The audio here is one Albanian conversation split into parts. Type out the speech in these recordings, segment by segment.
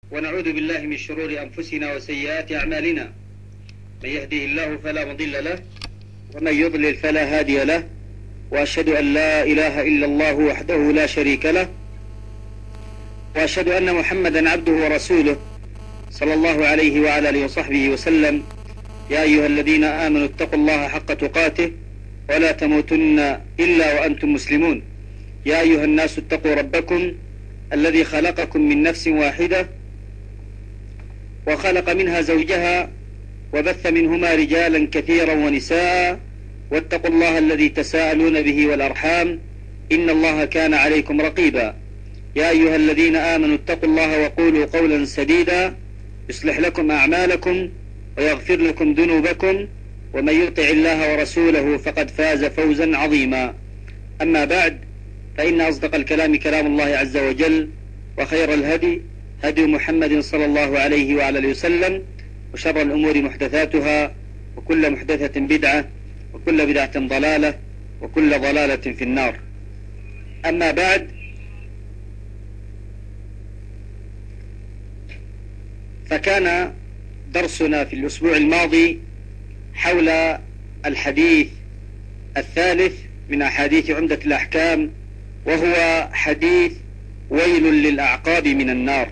ونعوذ بالله من شرور أنفسنا وسيئات أعمالنا، من يهده الله فلا مضل له ومن يضلل فلا هادي له، وأشهد أن لا إله إلا الله وحده لا شريك له، وأشهد أن محمدا عبده ورسوله صلى الله عليه وعلى آله وصحبه وسلم. يا أيها الذين آمنوا اتقوا الله حق تقاته ولا تموتن إلا وأنتم مسلمون. يا أيها الناس اتقوا ربكم الذي خلقكم من نفس واحدة وخلق منها زوجها وبث منهما رجالا كثيرا ونساء، واتقوا الله الذي تساءلون به والأرحام إن الله كان عليكم رقيبا. يا أيها الذين آمنوا اتقوا الله وقولوا قولا سديدا يصلح لكم أعمالكم ويغفر لكم ذنوبكم، ومن يطع الله ورسوله فقد فاز فوزا عظيما. أما بعد، فإن أصدق الكلام كلام الله عز وجل، وخير الهدي هدي محمد صلى الله عليه وعلى آله وسلم، وشر الأمور محدثاتها، وكل محدثة بدعة، وكل بدعة ضلالة، وكل ضلالة في النار. أما بعد، فكان درسنا في الأسبوع الماضي حول الحديث الثالث من أحاديث عمدة الأحكام، وهو حديث ويل للأعقاب من النار.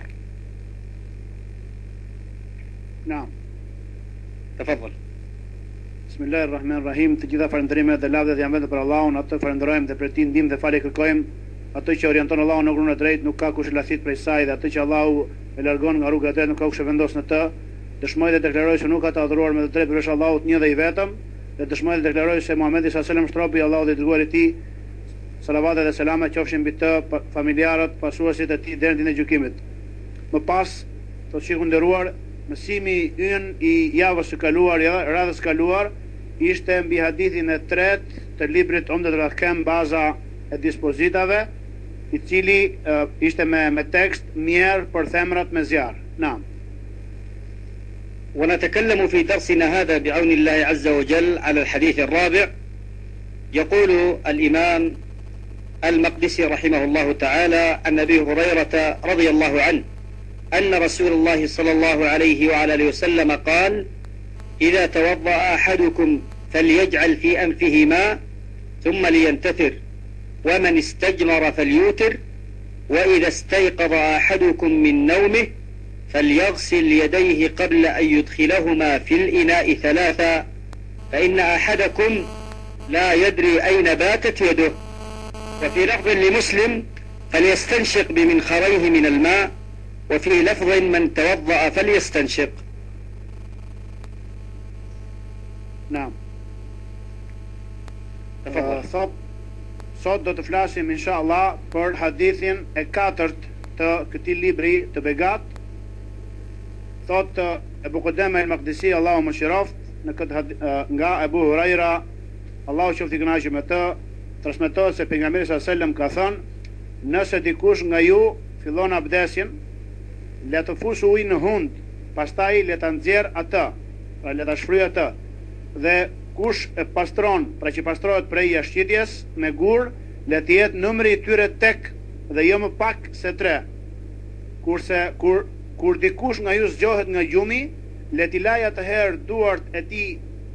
نعم. تفضل. بسم الله الرحمن الرحيم. Të gjitha falënderimet dhe lavdet janë vetëm për Allahun, atë falenderojmë dhe për ti ndihmë dhe falje kërkojmë. Atë që orienton Allahu në rrugën e drejtë, nuk ka kush lasit prej saj, dhe atë që Allahu e largon nga rruga e drejtë, nuk ka kush e vendos në të. Dëshmoj dhe deklaroj se nuk ka të adhuruar me të drejtë përveç Allahut një dhe i vetëm, dhe dëshmoj dhe deklaroj se Muhamedi sallallahu alaihi wasallam është robi i Allahut dhe i dërguari i tij. Salavatet dhe selamet qofshin mbi të, familjarët, pasuesit e tij deri në ditën e gjykimit. Më pas, të shikoj nderuar, mësimi ynë i javës së kaluar, radhës së kaluar, ishte mbi hadithin e tretë të librit Umdatul Ahkam, baza e dispozitave, i cili ishte me tekst mjerë për themrat me zjarr. Naam. ونتكلم في درسنا هذا بعون الله عز وجل على الحديث الرابع. يقول الإمام المقدسي رحمه الله تعالى عن أبي هريرة رضي الله عنه أن رسول الله صلى الله عليه وعلى آله وسلم قال: إذا توضأ أحدكم فليجعل في أنفه ماء ثم لينتثر، ومن استجمر فليوتر، وإذا استيقظ أحدكم من نومه فليغسل يديه قبل أن يدخلهما في الإناء ثلاثا، فإن أحدكم لا يدري أين باتت يده. وفي لفظ لمسلم: فليستنشق بمنخريه من الماء. وفي لفظ: من توضأ فليستنشق. نعم. Sot do të flasim inshallah për hadithin e katërt të këtij libri të Begat. Thot Ebu Qudama al-Maqdisi, Allahu mëshiroft, në këtë nga Ebu Huraira, Allahu qoftë i kënaqur me të, transmetohet se pejgamberi sallallahu alajhi wasallam ka thënë: nëse dikush nga ju fillon abdesin, le të fusë ujë në hund, pastaj le ta nxjerr atë, pra le ta shfryjë atë, dhe kush e pastron, pra që pastrohet prej jashtëtitjes me gur, le të jetë numri i tyre tek dhe jo më pak se 3. Kurse kur dikush nga ju zgjohet nga gjumi, le t'i laj atëherë duart e tij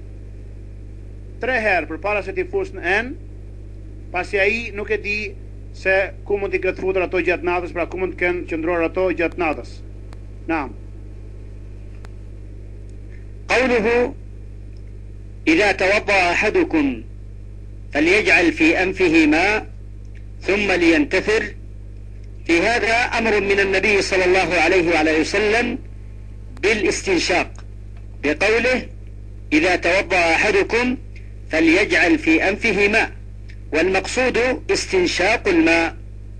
3 herë përpara se t'i fusë në en, pasi ai nuk e di se ku mund t'i ketë futur ato gjatë natës, pra ku mund të kenë qëndruar ato gjatë natës. Naam. قوله: إذا توضأ أحدكم فليجعل في أنفه ماء ثم لينتثر، في هذا أمر من النبي صلى الله عليه وعلى وسلم بالاستنشاق، بقوله: إذا توضأ أحدكم فليجعل في أنفه ماء، والمقصود استنشاق الماء.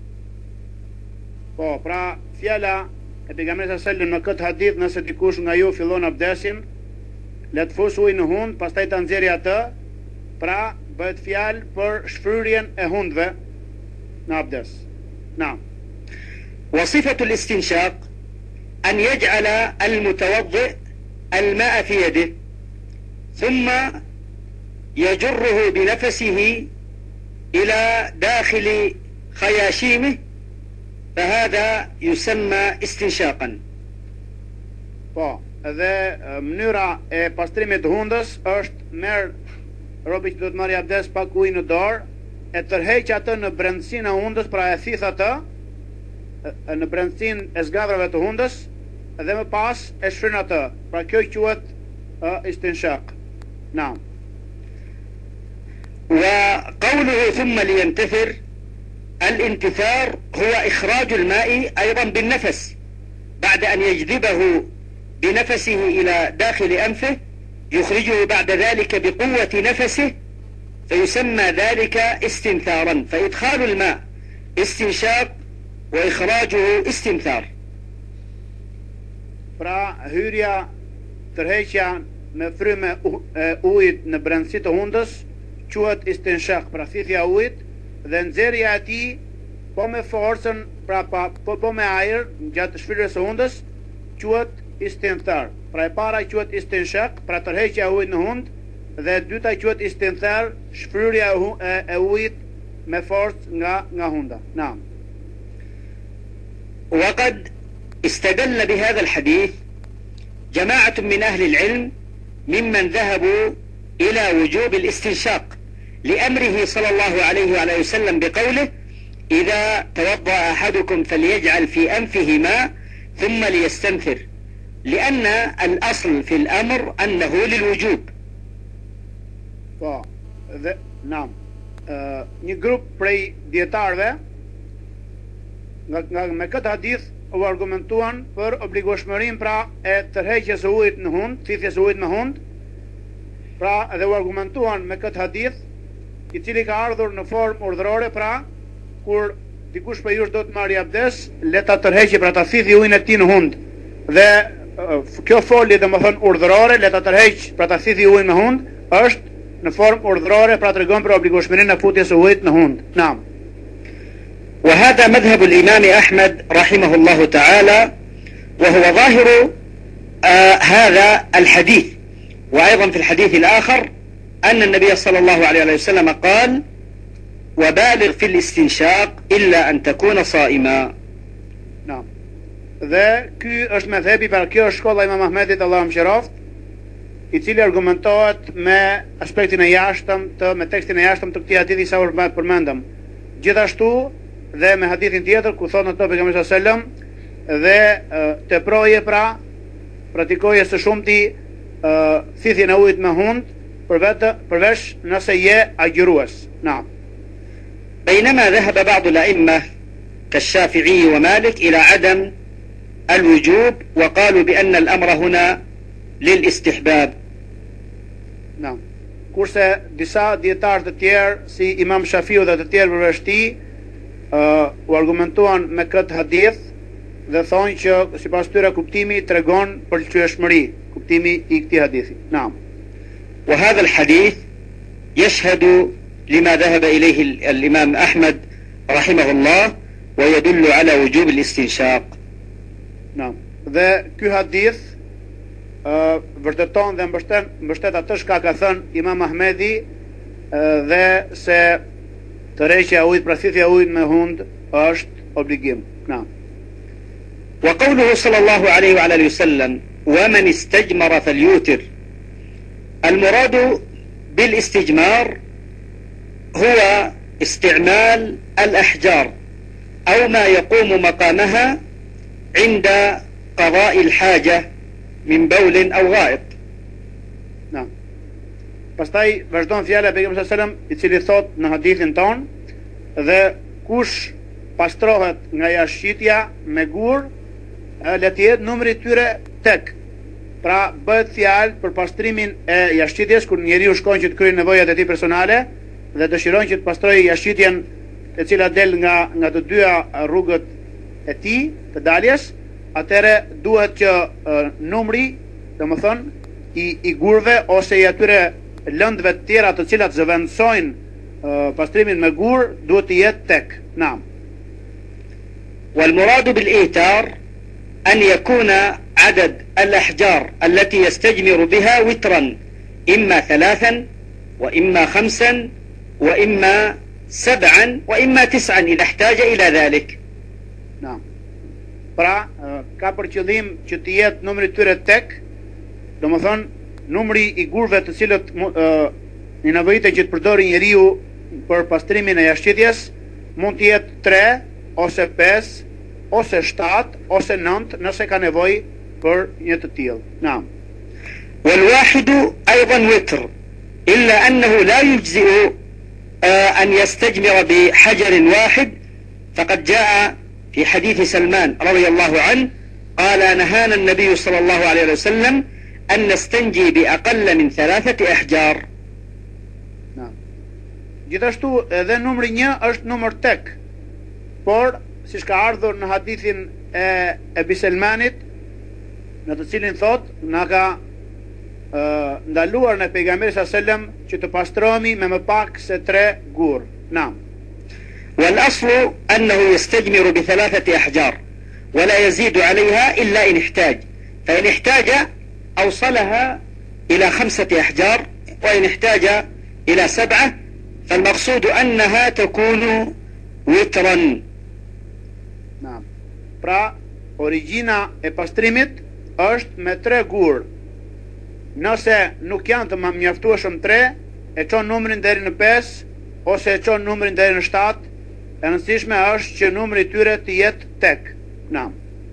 Po, pra fjala e pejgamberit sallallahu alajhi wasallam në këtë hadith, nëse dikush nga ju fillon abdesin, le të fusë ujë në hund, pastaj ta nxjerrë atë, pra bëhet fjalë për shfryrjen e hundëve në abdes. Naam. وصفة الاستنشاق أن يجعل المتوضئ الماء في يده ثم يجره بنفسه إلى داخل خياشيمه، فهذا يسمى استنشاقا. Po, edhe mënyra e pastrimit të hundës është merr robi që do të marrë abdes pak ujë në dorë, e tërheq atë në brendësinë e hundës, pra e thith atë në brendësinë e zgadrave të hundës, dhe më pas e shfryn atë. Pra kjo quhet istinshaq. Naam. وقوله ثم لينتثر، الانتثار هو إخراج الماء أيضا بالنفس بعد أن يجذبه بنفسه إلى داخل أنفه، يخرجه بعد ذلك بقوة نفسه، فيسمى ذلك استنثارا. فإدخال الماء استنشاق وإخراجه استنثار. Pra hyrja, tërheqja me frymë ujit në brendësi të hundës quhet istinshaq, pra thithja e ujit, dhe nxjerrja e tij po me forcën, pra po me ajër gjatë shfryrjes së hundës quhet istinthar. Pra e para quhet istinshaq, pra tërheqja e ujit në hund, dhe e dyta quhet istinthar, shfryrja e ujit me forcë nga hunda. Naam. وقد استدل بهذا الحديث جماعة من أهل العلم ممن ذهبوا إلى وجوب الاستنشاق لأمره صلى الله عليه وآله وسلم بقوله: إذا توضأ أحدكم فليجعل في أنفه ماء ثم ليستنثر، لأن الأصل في الأمر أنه للوجوب. Naam. Një grup prej dietarëve me këtë hadith u argumentuan për obligueshmërinë pra e tërheqjes së ujit në hund, thithjes së ujit me hund. Pra edhe u argumentuan me këtë hadith, i cili ka ardhur në formë urdhërore, pra kur dikush për jush do të marrë abdes, le ta tërheqë, pra ta thithë ujin e tij në hund. Dhe kjo folje domethënë urdhërore, le ta tërheqë, pra ta thithë ujin në hund, është në formë urdhërore, pra tregon për obligueshmërinë e futjes së ujit në hund. Naam. وهذا مذهب الإمام أحمد رحمه الله تعالى، وهو ظاهر هذا الحديث. وأيضا في الحديث الآخر أن النبي صلى الله عليه وسلم قال: وبالغ في الاستنشاق إلا أن تكون صائما. نعم. Dhe ky është mëdhëbi, pra kjo është shkolla e Imam Ahmedit, Allahu mëshiroft, i cili argumentohet me aspektin e jashtëm me tekstin e jashtëm të këtij hadithi sa u përmendëm. Gjithashtu dhe me hadithin tjetër ku thonë ato pejgamberi sallallahu alajhi wasallam, dhe teproje, pra praktikoje së shumti thithjen e ujit me hund përveç nëse je agjërues. Naam. بينما ذهب بعض الأئمة كالشافعي ومالك إلى عدم الوجوب، وقالوا بأن الأمر هنا للاستحباب. Naam. Kurse disa dietarë të tjerë si Imam Shafiu dhe të tjerë përveç tij u argumentuan me këtë hadith dhe thonë që sipas tyre kuptimi tregon për lëshmëri, kuptimi i këtij hadithi. Naam. وهذا الحديث يشهد لما ذهب إليه الإمام أحمد رحمه الله ويدل على وجوب الاستنشاق. Naam. Dhe ky hadith vërteton dhe mbështet atë çka ka thënë Imam Ahmedi, dhe se tërheqja e ujit, pra thithja e ujit me hund është obligim. Naam. وقوله صلى الله عليه وعلى وسلم: ومن استجمر فليوتر، المراد بالاستجمار هو استعمال الأحجار أو ما يقوم مقامها عند قضاء الحاجة من بول أو غائط. Naam. Pastaj vazhdon fjala e pejgamberit sallallahu alajhi wasallam, i cili thot në hadithin ton: dhe kush pastrohet nga jashtëqitja me gur, le të jetë numri i tyre tek. Pra bëhet fjalë për pastrimin e jashtëqitjes kur njeriu shkon që të kryejë nevojat e tij personale dhe dëshiron që të pastrojë jashtëqitjen e cila del nga të dyja rrugët e tij të daljes, atëre duhet që numri, domethënë i gurve ose i atyre lëndëve të tjera të cilat zëvendësojnë pastrimin me gur duhet të jetë tek. Naam. والمراد بالإيتار أن يكون عدد الأحجار التي يستجمر بها وترا، إما 3 وإما 5 وإما 7 وإما 9 إذا احتاج إلى ذلك. نعم. Pra, ka për qëllim që të jetë numri tyre tek, do më thonë, numri i gurve të cilët një nevojite që të përdori njeriu për pastrimin e jashtëqitjes, mund të jetë 3, ose 5, ose 7, ose 9, nëse ka nevojë për një të tillë. Naam. والواحد أيضا وتر إلا أنه لا يجزئ أن يستجمر بحجر واحد، فقد جاء في حديث سلمان رضي الله عنه قال نهانا النبي صلى الله عليه وسلم أن نستنجي بأقل من 3 أحجار. Gjithashtu edhe numri 1 është numër tek, por siç ka ardhur në hadithin e Ebi Selmanit, në të cilin thot na ka ndaluar në pejgamberi sallallahu alajhi wasallam që të pastrohemi me më pak se 3 gur. Naam. والأصل أنه يستجمر ب3 أحجار ولا يزيد عليها إلا إن احتاج، فإن احتاج أوصلها إلى 5 أحجار، وإن احتاج إلى 7، فالمقصود أنها تكون وترا. نعم. Pra, origjina e pastrimit është me 3 gur. Nëse nuk janë të mjaftueshëm 3, e çon numrin deri në 5, ose e çon numrin deri në 7, e rëndësishme është që numri i tyre të jetë tek. Naam.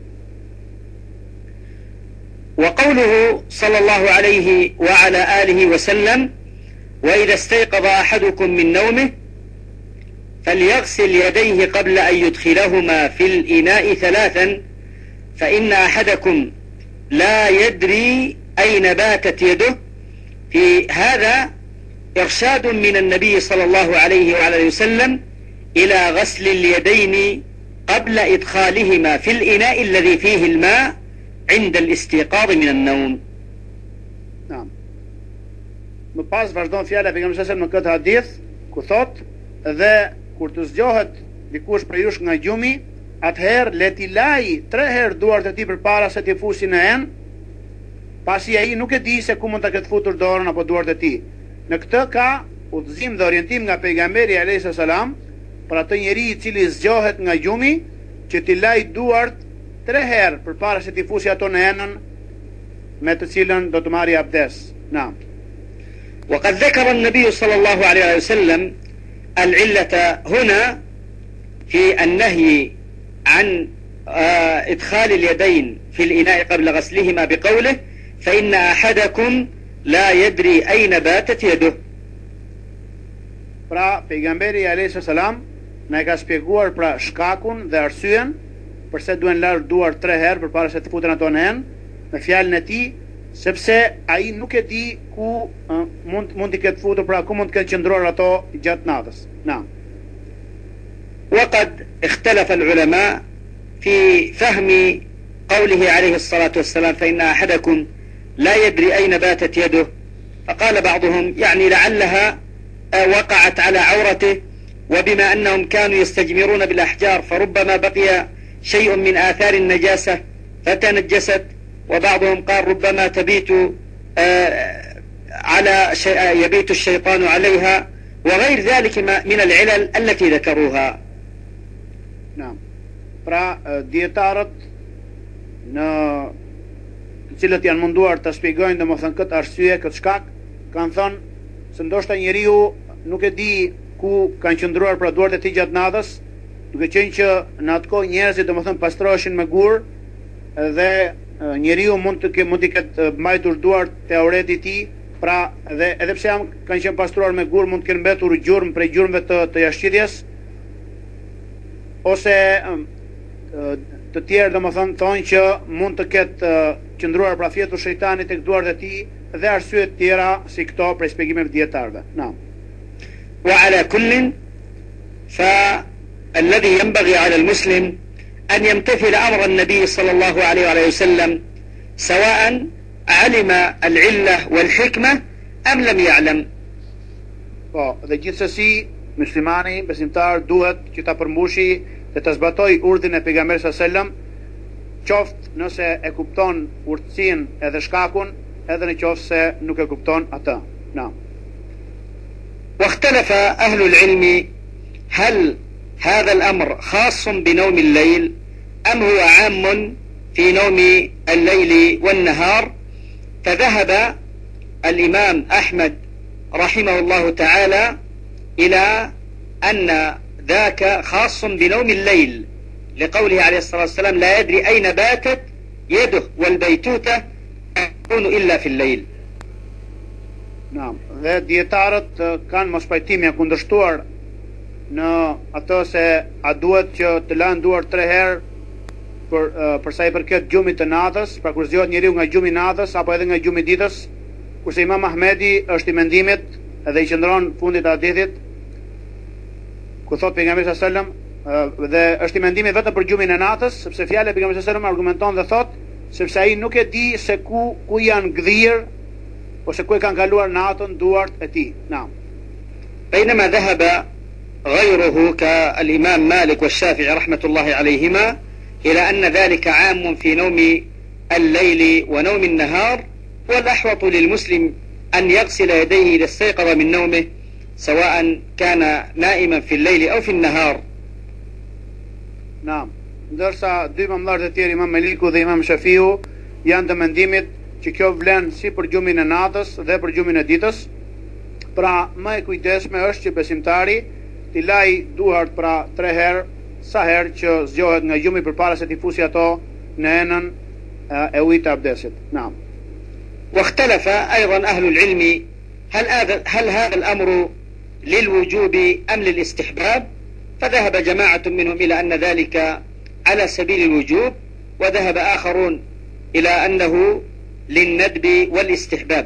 وقوله صلى الله عليه وعلى آله وسلم وإذا استيقظ أحدكم من نومه فليغسل يديه قبل أن يدخلهما في الإناء 3، فإن أحدكم لا يدري أين باتت يده. في هذا إرشاد من النبي صلى الله عليه وعلى وسلم إلى غسل اليدين قبل إدخالهما في الإناء الذي فيه الماء عند الاستيقاظ من النوم. نعم. Më pas vazhdon fjala e pejgamberit sallallahu alajhi wasallam në këtë hadith, ku thot, dhe kur të zgjohet dikush prej jush nga gjumi, atëherë le t'i laj 3 herë duart e tij përpara se t'i fusi në enë, pasi ai nuk e di se ku mund ta ketë futur dorën apo duart e tij. Në këtë ka udhëzim dhe orientim nga pejgamberi alayhis salam për atë njeri i cili zgjohet nga gjumi, që t'i laj duart 3 herë përpara se t'i fusi ato në enën me të cilën do të marrë abdes. Naam. وقد ذكر النبي صلى الله عليه وسلم العلة هنا في النهي عن إدخال اليدين في الإناء قبل غسلهما بقوله فإن أحدكم لا يدري أين باتت يده. Pra, pejgamberi alayhis salam na ka shpjeguar pra shkakun dhe arsyen përse duhen larë duar 3 herë përpara se të futen ato në enë, me fjalën e tij, sepse ai nuk e di ku mund të ketë futur, pra ku mund të ketë qëndruar ato gjatë natës. Naam. وقد اختلف العلماء في فهم قوله عليه الصلاة والسلام فإن أحدكم لا يدري أين باتت يده، فقال بعضهم يعني لعلها وقعت على عورته، وبما أنهم كانوا يستجمرون بالأحجار فربما بقي شيء من آثار النجاسة فتنجست، وبعضهم قال ربما تبيت يبيت الشيطان عليها، وغير ذلك من العلل التي ذكروها. Naam. Pra, dietarët në të cilët janë munduar të shpjegojnë domethënë këtë arsye, këtë shkak, kanë thënë se ndoshta njeriu nuk e di ku kanë qëndruar pra duart e tij gjatë natës, duke qenë që në atë kohë njerëzit domethënë pastroheshin me gur, dhe njeriu mund të ketë mbajtur duart te aureti i tij, pra edhe pse kanë qenë pastruar me gur, mund të kenë mbetur gjurmë prej gjurmëve të jashtëqitjes, ose të tjerë domethënë thonë që mund të ketë qëndruar pra fjetur shejtani tek duart e tij, dhe arsye të tjera si këto për shpjegimeve dietarëve. Naam. وعلى كل فالذي ينبغي على المسلم أن يمتثل أمر النبي صلى الله عليه وسلم سواء علم العلة والحكمة أم لم يعلم. Po, dhe gjithsesi muslimani besimtar duhet që ta përmbushi dhe ta zbatoj urdhrin e pejgamberit sallallahu alajhi wasallam, qoftë nëse e kupton urtësinë edhe shkakun, edhe në qoftë se nuk e kupton atë. Naam. واختلف أهل العلم هل هذا الأمر خاص بنوم الليل أم هو عام في نوم الليل والنهار؟ فذهب الإمام أحمد رحمه الله تعالى إلى أن ذاك خاص بنوم الليل، لقوله عليه الصلاة والسلام: لا يدري أين باتت يده، والبيتوتة تكون إلا في الليل. Naam, dhe dietarët kanë mos pajtimje kundërshtuar në ato se a duhet që të lanë duar 3 herë për sa i përket gjumit të natës, pra kur zgjohet njeriu nga gjumi i natës apo edhe nga gjumi i ditës, kurse Imam Ahmedi është i mendimit edhe i qëndron fundit të hadithit ku thot pejgamberi sallallahu alajhi wasallam, dhe është i mendimit vetëm për gjumin e natës, sepse fjala e pejgamberit sallallahu alajhi wasallam argumenton dhe thot sepse ai nuk e di se ku janë gdhir ose ku e kanë kaluar natën duart e tij. Naam. بينما ذهب غيره كالإمام مالك والشافعي رحمة الله عليهما إلى أن ذلك عام في نوم الليل ونوم النهار، والأحوط للمسلم أن يغسل يديه إذا استيقظ من نومه سواء كان نائما في الليل أو في النهار. Naam. Ndërsa dy imamlarët e tjerë, Imam Maliku dhe Imam Shafiu, janë të mendimit që kjo vlen si për gjumin e natës dhe për gjumin e ditës. Pra më e kujdesme është që besimtari t'i laj duart pra 3 herë sa herë që zgjohet nga gjumi përpara se t'i fusi ato në enën e ujit të abdesit. Naam. واختلف أيضا أهل العلم هل هذا الأمر للوجوب أم للاستحباب؟ فذهب جماعة منهم إلى أن ذلك على سبيل الوجوب، وذهب آخرون إلى أنه للندب والاستحباب.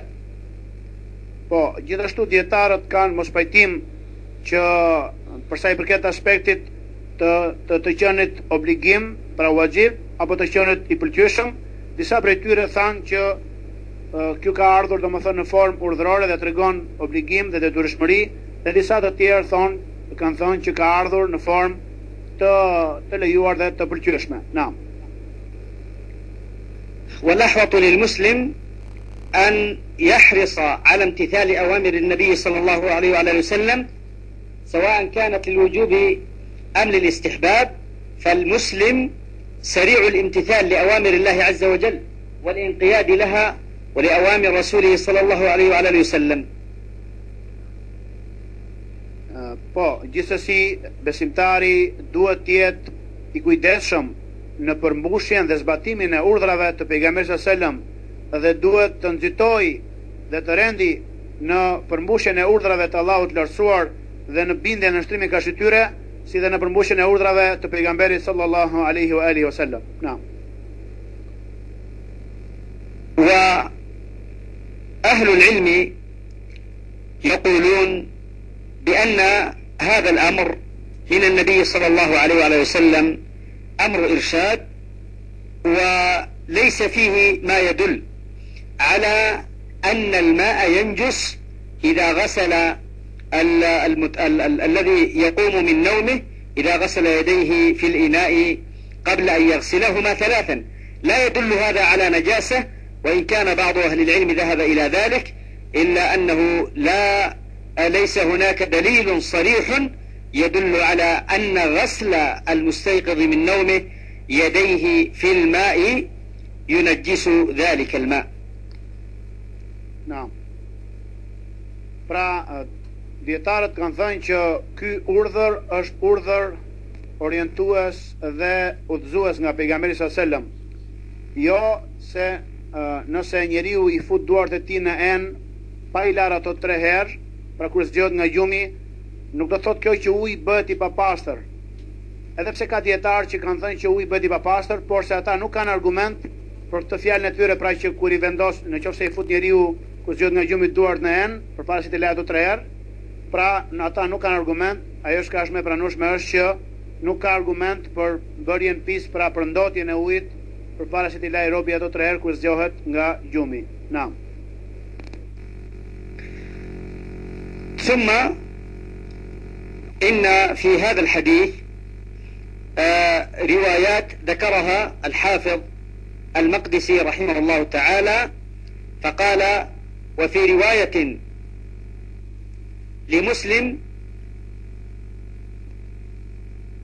Po, gjithashtu dietarët kanë mos pajtim që për sa i përket aspektit të qenit obligim, pra wajib, apo të qenit i pëlqyeshëm, disa prej tyre thanë që kjo ka ardhur domethënë në formë urdhërore dhe tregon obligim dhe detyreshmëri, dhe disa të tjerë kanë thonë që ka ardhur në formë të lejuar dhe të pëlqyeshme. Naam. والأحوط للمسلم أن يحرص على امتثال أوامر النبي صلى الله عليه وعلى وسلم سواء كانت للوجوب أم للاستحباب، فالمسلم سريع الامتثال لأوامر الله عز وجل والانقياد لها ولأوامر رسوله صلى الله عليه وعلى وسلم. Po, gjithsesi besimtari duhet të jetë i kujdesshëm në përmbushjen dhe zbatimin e urdhrave të pejgamberit sallallahu alajhi wasallam, dhe duhet të nxitojë dhe të rendi në përmbushjen e urdhrave të Allahut lartësuar dhe në bindje në shtrimin ka tyre, si dhe në përmbushjen e urdhrave të pejgamberit sallallahu alaihi wa alihi wasallam. Naam. وأهل العلم يقولون بأن هذا الأمر من النبي صلى الله عليه وعلى وسلم أمر إرشاد، وليس فيه ما يدل على أن الماء ينجس إذا غسل الذي يقوم من نومه، إذا غسل يديه في الإناء قبل أن يغسلهما 3. لا يدل هذا على نجاسة، وإن كان بعض أهل العلم ذهب إلى ذلك، إلا أنه ليس هناك دليل صريح يدل على أن غسل المستيقظ من نومه يديه في الماء ينجس ذلك الماء. Naam. Pra, dietarët kanë thënë që ky urdhër është urdhër orientues dhe udhëzues nga pejgamberi sallallahu alajhi wasallam. Jo se nëse njeriu i fut duart e tij në enë pa i larë ato 3 herë, pra kur zgjohet nga gjumi, nuk do thotë kjo që uji bëhet i papastër. Edhe pse ka dietarë që kanë thënë që uji bëhet i papastër, por se ata nuk kanë argument për këtë fjalën e tyre, pra që kur i vendos, nëse i fut njeriu kur zgjohet nga gjumi duart në enë, përpara se të lajë ato 3 herë, pra ata nuk kanë argument. Ajo që është më e pranueshme është që nuk ka argument për bërjen pis, pra për ndotjen e ujit përpara se të lajë robi ato 3 herë kur zgjohet nga gjumi. Naam. ثم إن في هذا الحديث روايات ذكرها الحافظ المقدسي رحمه الله تعالى، فقال: وفي رواية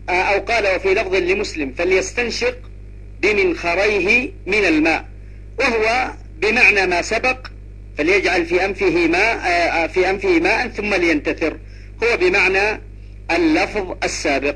أو قال وفي لفظ لمسلم فليستنشق بمنخريه من الماء، وهو بمعنى ما سبق، فليجعل في أنفه ماء ثم لينتثر، هو بمعنى اللفظ السابق.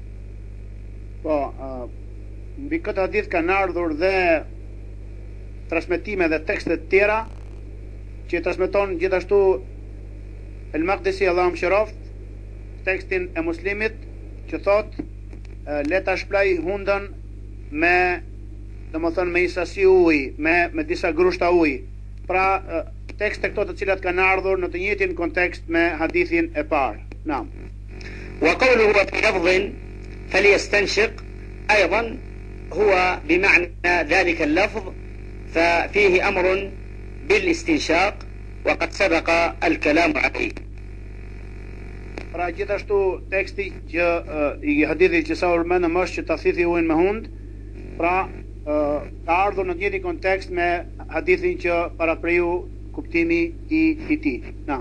Mbi këtë hadith kanë ardhur dhe transmetime dhe tekstet tjera që transmeton gjithashtu El-Maqdisi Allahu mëshiroft tekstin e Muslimit që thot le ta shplaj hundën me, domethënë me isasi uji, me disa grushta uji. Pra tekste këto të cilat kanë ardhur në të njëjtin kontekst me hadithin e parë. Naam. وقوله في لفظ فليستنشق أيضا هو بمعنى ذلك اللفظ، ففيه أمر بالاستنشاق وقد سبق الكلام عليه. Pra gjithashtu teksti që i hadithit që sa urmenë është që ta thithi ujin me hund, pra ka ardhur në të njëjtin kontekst me hadithin që parapriu kuptimi i tij. Na.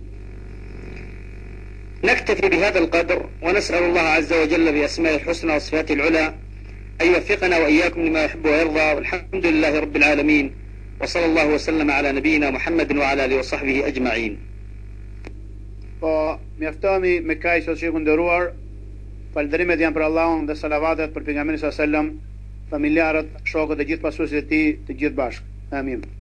نكتفي بهذا القدر ونسأل الله عز وجل بأسماء الحسنى وصفاته العلى أن يوفقنا وإياكم لما يحب ويرضى، والحمد لله رب العالمين، وصلى الله وسلم على نبينا محمد وعلى آله وصحبه أجمعين. Po mjaftohemi me kaq që shikun nderuar, falënderimet janë për Allahun dhe salavatet për pejgamberin sallallahu alajhi wasallam, familjarët, shokët e gjithë pasuesit e tij, të gjithë bashkë. Amin.